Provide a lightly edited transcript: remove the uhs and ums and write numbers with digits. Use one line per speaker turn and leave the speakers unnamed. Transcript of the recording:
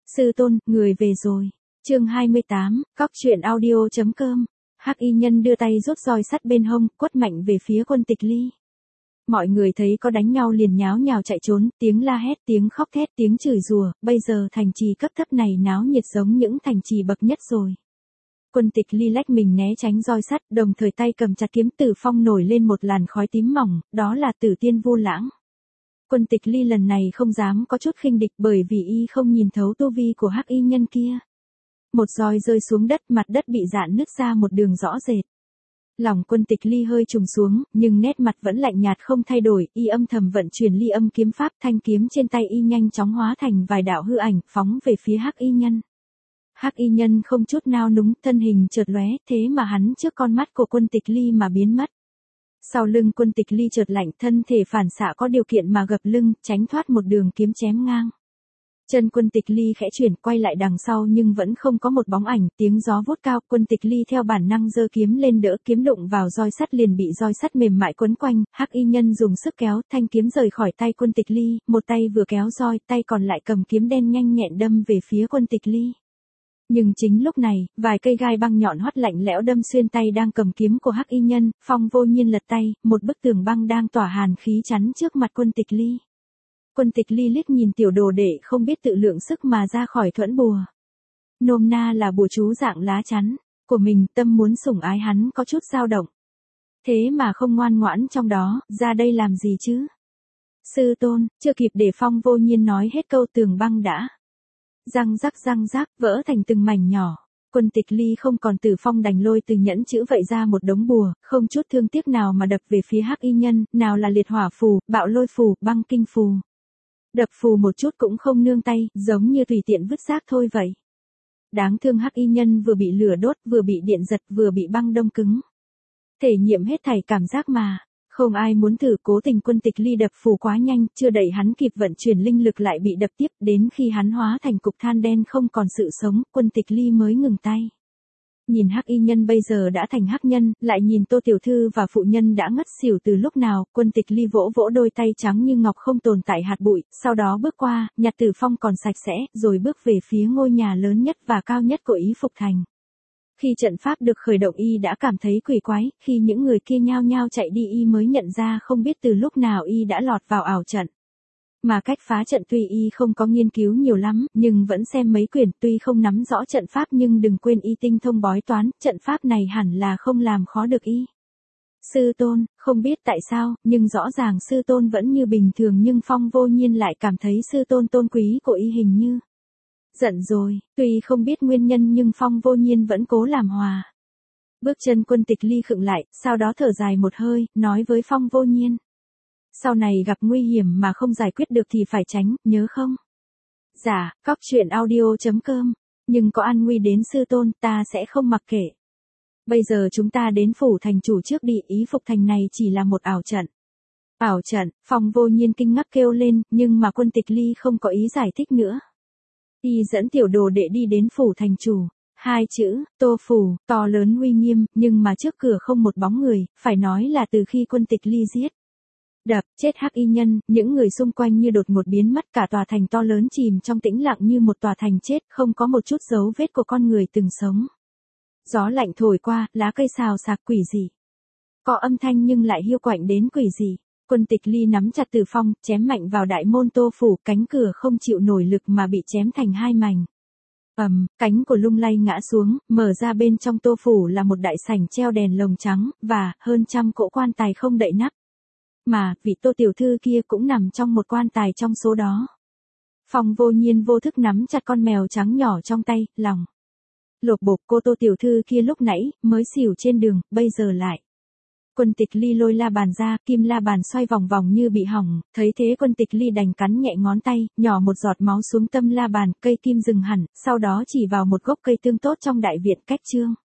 Sư tôn, người về rồi. Chương 28, Cóc truyện audio.com. Hắc y nhân đưa tay rút roi sắt bên hông, quất mạnh về phía Quân Tịch Ly. Mọi người thấy có đánh nhau liền nháo nhào chạy trốn, tiếng la hét, tiếng khóc thét, tiếng chửi rủa, bây giờ thành trì cấp thấp này náo nhiệt giống những thành trì bậc nhất rồi. Quân Tịch Ly lách mình né tránh roi sắt, đồng thời tay cầm chặt kiếm Tử Phong nổi lên một làn khói tím mỏng, đó là Tử Tiên Vu Lãng. Quân Tịch Ly lần này không dám có chút khinh địch bởi vì y không nhìn thấu tu vi của hắc y nhân kia. Một roi rơi xuống đất, mặt đất bị rạn nứt ra một đường rõ rệt. Lòng Quân Tịch Ly hơi trùng xuống, nhưng nét mặt vẫn lạnh nhạt không thay đổi, y âm thầm vận chuyển ly âm kiếm pháp, thanh kiếm trên tay y nhanh chóng hóa thành vài đạo hư ảnh, phóng về phía hắc y nhân. Hắc y nhân không chút nao núng, thân hình chợt lóe, thế mà hắn trước con mắt của Quân Tịch Ly mà biến mất. Sau lưng Quân Tịch Ly chợt lạnh, thân thể phản xạ có điều kiện mà gập lưng, tránh thoát một đường kiếm chém ngang. Chân Quân Tịch Ly khẽ chuyển, quay lại đằng sau nhưng vẫn không có một bóng ảnh, tiếng gió vút cao, Quân Tịch Ly theo bản năng giơ kiếm lên đỡ, kiếm đụng vào roi sắt liền bị roi sắt mềm mại quấn quanh, hắc y nhân dùng sức kéo, thanh kiếm rời khỏi tay Quân Tịch Ly, một tay vừa kéo roi, tay còn lại cầm kiếm đen nhanh nhẹn đâm về phía Quân Tịch Ly. Nhưng chính lúc này, vài cây gai băng nhọn hoắt lạnh lẽo đâm xuyên tay đang cầm kiếm của hắc y nhân, Phong Vô Nhiên lật tay, một bức tường băng đang tỏa hàn khí chắn trước mặt Quân Tịch Ly. Quân Tịch Ly liếc nhìn tiểu đồ đệ không biết tự lượng sức mà ra khỏi thuẫn bùa. Nôm na là bùa chú dạng lá chắn của mình, tâm muốn sủng ái hắn có chút dao động. Thế mà không ngoan ngoãn trong đó, ra đây làm gì chứ? Sư tôn, chưa kịp để Phong Vô Nhiên nói hết câu tường băng đã răng rắc, vỡ thành từng mảnh nhỏ. Quân Tịch Ly không còn Tử Phong đành lôi từ nhẫn chữ vậy ra một đống bùa, không chút thương tiếc nào mà đập về phía hắc y nhân, nào là liệt hỏa phù, bạo lôi phù, băng kinh phù. Đập phù một chút cũng không nương tay, giống như tùy tiện vứt rác thôi vậy. Đáng thương hắc y nhân vừa bị lửa đốt, vừa bị điện giật, vừa bị băng đông cứng. Thể nghiệm hết thảy cảm giác mà. Không ai muốn thử, cố tình Quân Tịch Ly đập phù quá nhanh, chưa đẩy hắn kịp vận chuyển linh lực lại bị đập tiếp, đến khi hắn hóa thành cục than đen không còn sự sống, Quân Tịch Ly mới ngừng tay. Nhìn hắc y nhân bây giờ đã thành hắc nhân, lại nhìn Tô tiểu thư và phụ nhân đã ngất xỉu từ lúc nào, Quân Tịch Ly vỗ vỗ đôi tay trắng như ngọc không tồn tại hạt bụi, sau đó bước qua, nhặt Tử Phong còn sạch sẽ, rồi bước về phía ngôi nhà lớn nhất và cao nhất của Ý Phục Thành. Khi trận pháp được khởi động y đã cảm thấy quỷ quái, khi những người kia nhao nhao chạy đi y mới nhận ra không biết từ lúc nào y đã lọt vào ảo trận. Mà cách phá trận tuy y không có nghiên cứu nhiều lắm, nhưng vẫn xem mấy quyển, tuy không nắm rõ trận pháp nhưng đừng quên y tinh thông bói toán, trận pháp này hẳn là không làm khó được y. Sư tôn, không biết tại sao, nhưng rõ ràng sư tôn vẫn như bình thường nhưng Phong Vô Nhiên lại cảm thấy sư tôn tôn quý của y hình như giận rồi, tuy không biết nguyên nhân nhưng Phong Vô Nhiên vẫn cố làm hòa. Bước chân Quân Tịch Ly khựng lại, sau đó thở dài một hơi, nói với Phong Vô Nhiên. Sau này gặp nguy hiểm mà không giải quyết được thì phải tránh, nhớ không? Dạ, Cóc truyện audio.com. Nhưng có an nguy đến sư tôn, ta sẽ không mặc kệ. Bây giờ chúng ta đến phủ thành chủ trước đi, Ý Phục Thành này chỉ là một ảo trận. Ảo trận, Phong Vô Nhiên kinh ngạc kêu lên, nhưng mà Quân Tịch Ly không có ý giải thích nữa. Y dẫn tiểu đồ đệ đi đến phủ thành chủ. Hai chữ, Tô phủ, to lớn uy nghiêm, nhưng mà trước cửa không một bóng người, phải nói là từ khi Quân Tịch Ly giết đập chết hắc y nhân, những người xung quanh như đột ngột biến mất, cả tòa thành to lớn chìm trong tĩnh lặng như một tòa thành chết, không có một chút dấu vết của con người từng sống. Gió lạnh thổi qua, lá cây xào xạc quỷ dị. Có âm thanh nhưng lại hiu quạnh đến quỷ dị. Quân Tịch Ly nắm chặt Tử Phong, chém mạnh vào đại môn Tô phủ, cánh cửa không chịu nổi lực mà bị chém thành hai mảnh. Cánh của lung lay ngã xuống, mở ra bên trong Tô phủ là một đại sảnh treo đèn lồng trắng, và hơn trăm cỗ quan tài không đậy nắp. Mà, vị Tô tiểu thư kia cũng nằm trong một quan tài trong số đó. Phong Vô Nhiên vô thức nắm chặt con mèo trắng nhỏ trong tay, lòng lột bột, cô Tô tiểu thư kia lúc nãy mới xỉu trên đường, bây giờ lại. Quân Tịch Ly lôi la bàn ra, kim la bàn xoay vòng vòng như bị hỏng, thấy thế Quân Tịch Ly đành cắn nhẹ ngón tay, nhỏ một giọt máu xuống tâm la bàn, cây kim dừng hẳn, sau đó chỉ vào một gốc cây tương tốt trong đại viện cách trương.